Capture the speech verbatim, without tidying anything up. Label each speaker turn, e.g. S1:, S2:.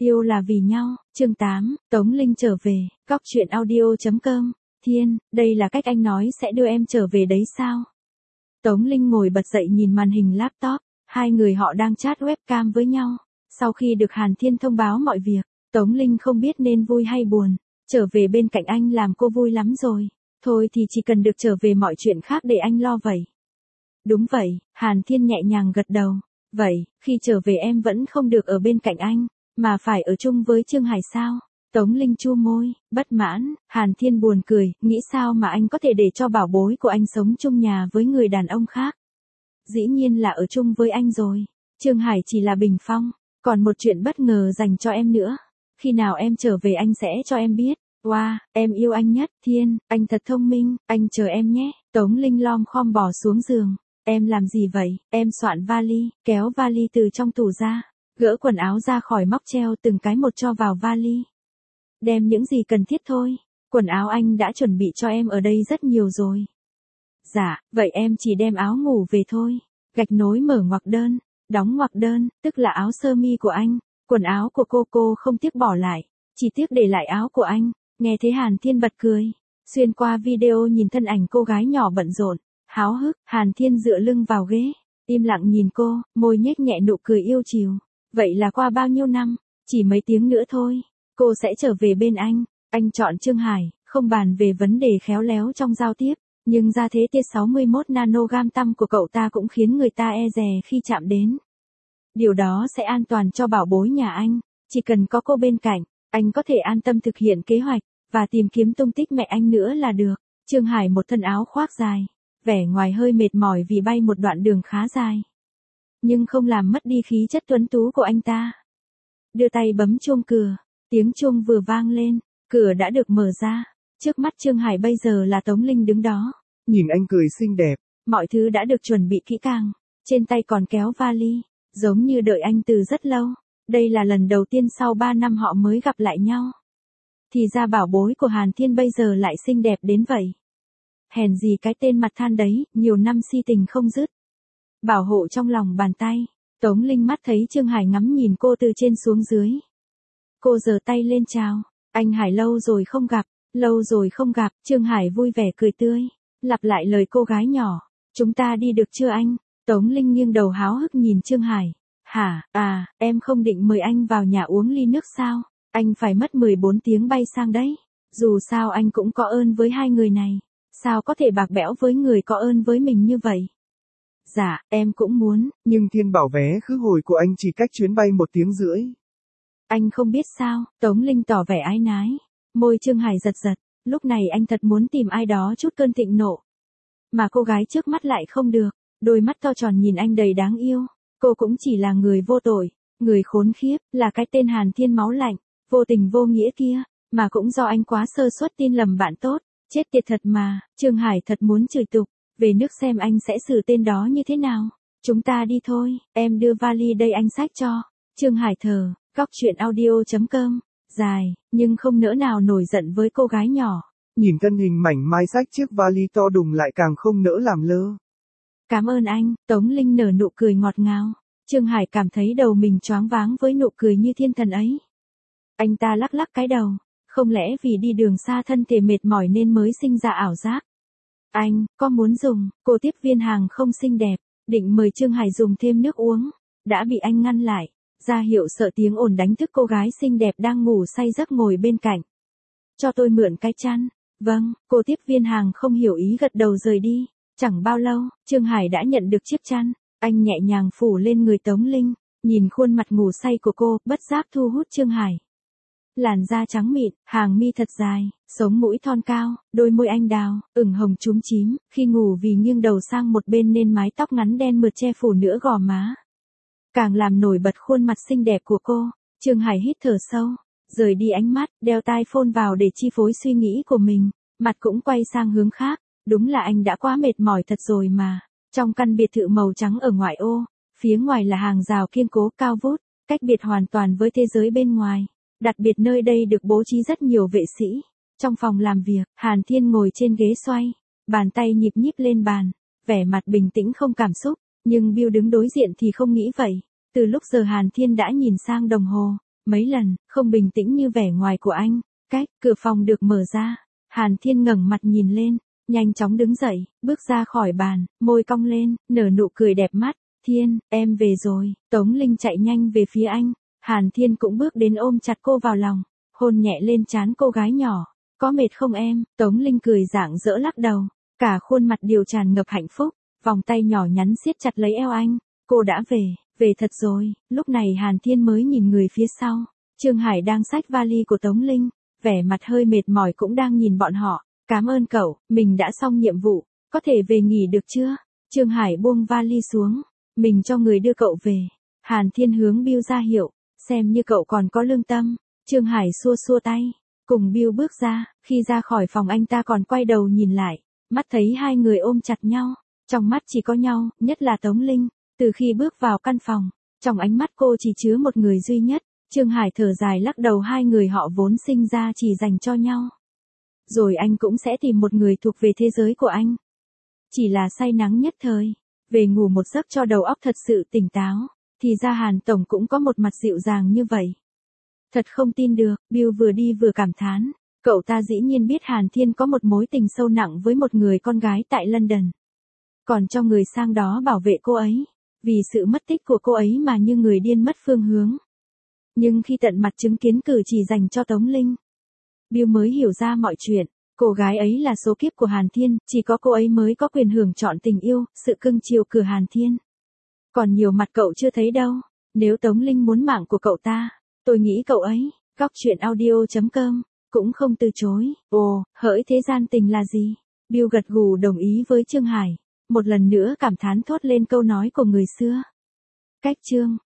S1: Yêu là vì nhau, chương tám, Tống Linh trở về, góc truyện audio.com, Thiên, đây là cách anh nói sẽ đưa em trở về đấy sao? Tống Linh ngồi bật dậy nhìn màn hình laptop, hai người họ đang chat webcam với nhau. Sau khi được Hàn Thiên thông báo mọi việc, Tống Linh không biết nên vui hay buồn, trở về bên cạnh anh làm cô vui lắm rồi, thôi thì chỉ cần được trở về mọi chuyện khác để anh lo vậy. Đúng vậy, Hàn Thiên nhẹ nhàng gật đầu, vậy, khi trở về em vẫn không được ở bên cạnh anh, mà phải ở chung với Trương Hải sao? Tống Linh chu môi, bất mãn, Hàn Thiên buồn cười, nghĩ sao mà anh có thể để cho bảo bối của anh sống chung nhà với người đàn ông khác? Dĩ nhiên là ở chung với anh rồi, Trương Hải chỉ là bình phong, còn một chuyện bất ngờ dành cho em nữa. Khi nào em trở về anh sẽ cho em biết. Wow, em yêu anh nhất, Thiên, anh thật thông minh, anh chờ em nhé. Tống Linh lom khom bò xuống giường. Em làm gì vậy? Em soạn vali, kéo vali từ trong tủ ra, gỡ quần áo ra khỏi móc treo từng cái một cho vào vali. Đem những gì cần thiết thôi, quần áo anh đã chuẩn bị cho em ở đây rất nhiều rồi. Dạ, vậy em chỉ đem áo ngủ về thôi. Gạch nối mở ngoặc đơn, đóng ngoặc đơn, tức là áo sơ mi của anh, quần áo của cô cô không tiếc bỏ lại, chỉ tiếc để lại áo của anh. Nghe thế Hàn Thiên bật cười, xuyên qua video nhìn thân ảnh cô gái nhỏ bận rộn, háo hức, Hàn Thiên dựa lưng vào ghế, im lặng nhìn cô, môi nhếch nhẹ nụ cười yêu chiều. Vậy là qua bao nhiêu năm, chỉ mấy tiếng nữa thôi, cô sẽ trở về bên anh. Anh chọn Trương Hải, không bàn về vấn đề khéo léo trong giao tiếp, nhưng ra thế tia sáu mươi mốt nanogam tăm của cậu ta cũng khiến người ta e dè khi chạm đến. Điều đó sẽ an toàn cho bảo bối nhà anh, chỉ cần có cô bên cạnh, anh có thể an tâm thực hiện kế hoạch, và tìm kiếm tung tích mẹ anh nữa là được. Trương Hải một thân áo khoác dài, vẻ ngoài hơi mệt mỏi vì bay một đoạn đường khá dài, nhưng không làm mất đi khí chất tuấn tú của anh ta. Đưa tay bấm chuông cửa, tiếng chuông vừa vang lên, cửa đã được mở ra. Trước mắt Trương Hải bây giờ là Tống Linh đứng đó.
S2: Nhìn anh cười xinh đẹp.
S1: Mọi thứ đã được chuẩn bị kỹ càng, trên tay còn kéo vali, giống như đợi anh từ rất lâu. Đây là lần đầu tiên sau ba năm họ mới gặp lại nhau. Thì ra bảo bối của Hàn Thiên bây giờ lại xinh đẹp đến vậy. Hèn gì cái tên mặt than đấy, nhiều năm si tình không dứt. Bảo hộ trong lòng bàn tay, Tống Linh mắt thấy Trương Hải ngắm nhìn cô từ trên xuống dưới. Cô giơ tay lên chào, anh Hải lâu rồi không gặp, lâu rồi không gặp. Trương Hải vui vẻ cười tươi, lặp lại lời cô gái nhỏ, chúng ta đi được chưa anh? Tống Linh nghiêng đầu háo hức nhìn Trương Hải. Hả, à, em không định mời anh vào nhà uống ly nước sao? Anh phải mất mười bốn tiếng bay sang đấy. Dù sao anh cũng có ơn với hai người này. Sao có thể bạc bẽo với người có ơn với mình như vậy? Dạ, em cũng muốn.
S2: Nhưng Thiên bảo vé khứ hồi của anh chỉ cách chuyến bay một tiếng rưỡi.
S1: Anh không biết sao? Tống Linh tỏ vẻ ái nái. Môi Trương Hải giật giật. Lúc này anh thật muốn tìm ai đó chút cơn thịnh nộ. Mà cô gái trước mắt lại không được. Đôi mắt to tròn nhìn anh đầy đáng yêu. Cô cũng chỉ là người vô tội, người khốn khiếp, là cái tên Hàn Thiên máu lạnh, vô tình vô nghĩa kia, mà cũng do anh quá sơ suất tin lầm bạn tốt, chết tiệt thật mà. Trương Hải thật muốn chửi tục, về nước xem anh sẽ xử tên đó như thế nào. Chúng ta đi thôi, em đưa vali đây anh xách cho. Trương Hải thở, góc truyện audio.com, dài, nhưng không nỡ nào nổi giận với cô gái nhỏ.
S2: Nhìn thân hình mảnh mai xách chiếc vali to đùng lại càng không nỡ làm lơ.
S1: Cảm ơn anh, Tống Linh nở nụ cười ngọt ngào. Trương Hải cảm thấy đầu mình choáng váng với nụ cười như thiên thần ấy. Anh ta lắc lắc cái đầu, không lẽ vì đi đường xa thân thể mệt mỏi nên mới sinh ra ảo giác. Anh, có muốn dùng, cô tiếp viên hàng không xinh đẹp, định mời Trương Hải dùng thêm nước uống, đã bị anh ngăn lại, ra hiệu sợ tiếng ồn đánh thức cô gái xinh đẹp đang ngủ say giấc ngồi bên cạnh. Cho tôi mượn cái chăn. Vâng, cô tiếp viên hàng không hiểu ý gật đầu rời đi. Chẳng bao lâu, Trương Hải đã nhận được chiếc chăn, anh nhẹ nhàng phủ lên người Tống Linh, nhìn khuôn mặt ngủ say của cô, bất giác thu hút Trương Hải. Làn da trắng mịn, hàng mi thật dài, sống mũi thon cao, đôi môi anh đào, ửng hồng chúm chím, khi ngủ vì nghiêng đầu sang một bên nên mái tóc ngắn đen mượt che phủ nửa gò má. Càng làm nổi bật khuôn mặt xinh đẹp của cô. Trương Hải hít thở sâu, rời đi ánh mắt, đeo tai phone vào để chi phối suy nghĩ của mình, mặt cũng quay sang hướng khác. Đúng là anh đã quá mệt mỏi thật rồi mà. Trong căn biệt thự màu trắng ở ngoại ô, phía ngoài là hàng rào kiên cố cao vút, cách biệt hoàn toàn với thế giới bên ngoài. Đặc biệt nơi đây được bố trí rất nhiều vệ sĩ. Trong phòng làm việc, Hàn Thiên ngồi trên ghế xoay, bàn tay nhịp nhíp lên bàn, vẻ mặt bình tĩnh không cảm xúc, nhưng Bill đứng đối diện thì không nghĩ vậy. Từ lúc giờ Hàn Thiên đã nhìn sang đồng hồ, mấy lần, không bình tĩnh như vẻ ngoài của anh. Cách, cửa phòng được mở ra. Hàn Thiên ngẩng mặt nhìn lên, nhanh chóng đứng dậy, bước ra khỏi bàn, môi cong lên, nở nụ cười đẹp mắt. Thiên, em về rồi. Tống Linh chạy nhanh về phía anh. Hàn Thiên cũng bước đến ôm chặt cô vào lòng, hôn nhẹ lên trán cô gái nhỏ. Có mệt không em? Tống Linh cười rạng rỡ lắc đầu, cả khuôn mặt đều tràn ngập hạnh phúc, vòng tay nhỏ nhắn siết chặt lấy eo anh. Cô đã về, về thật rồi. Lúc này Hàn Thiên mới nhìn người phía sau. Trương Hải đang xách vali của Tống Linh, vẻ mặt hơi mệt mỏi cũng đang nhìn bọn họ. Cảm ơn cậu, mình đã xong nhiệm vụ, có thể về nghỉ được chưa? Trương Hải buông vali xuống, mình cho người đưa cậu về. Hàn Thiên hướng Bill ra hiệu, xem như cậu còn có lương tâm. Trương Hải xua xua tay, cùng Bill bước ra. Khi ra khỏi phòng anh ta còn quay đầu nhìn lại, mắt thấy hai người ôm chặt nhau, trong mắt chỉ có nhau, nhất là Tống Linh. Từ khi bước vào căn phòng, trong ánh mắt cô chỉ chứa một người duy nhất. Trương Hải thở dài lắc đầu, hai người họ vốn sinh ra chỉ dành cho nhau. Rồi anh cũng sẽ tìm một người thuộc về thế giới của anh. Chỉ là say nắng nhất thời, về ngủ một giấc cho đầu óc thật sự tỉnh táo. Thì ra Hàn Tổng cũng có một mặt dịu dàng như vậy. Thật không tin được, Bill vừa đi vừa cảm thán. Cậu ta dĩ nhiên biết Hàn Thiên có một mối tình sâu nặng với một người con gái tại London. Còn cho người sang đó bảo vệ cô ấy. Vì sự mất tích của cô ấy mà như người điên mất phương hướng. Nhưng khi tận mặt chứng kiến cử chỉ dành cho Tống Linh, Bill mới hiểu ra mọi chuyện. Cô gái ấy là số kiếp của Hàn Thiên, chỉ có cô ấy mới có quyền hưởng chọn tình yêu, sự cưng chiều của Hàn Thiên. Còn nhiều mặt cậu chưa thấy đâu. Nếu Tống Linh muốn mạng của cậu ta, tôi nghĩ cậu ấy, góc chuyện audio chấm com, cũng không từ chối. Ồ, hỡi thế gian tình là gì? Bill gật gù đồng ý với Trương Hải. Một lần nữa cảm thán thốt lên câu nói của người xưa. Cách chương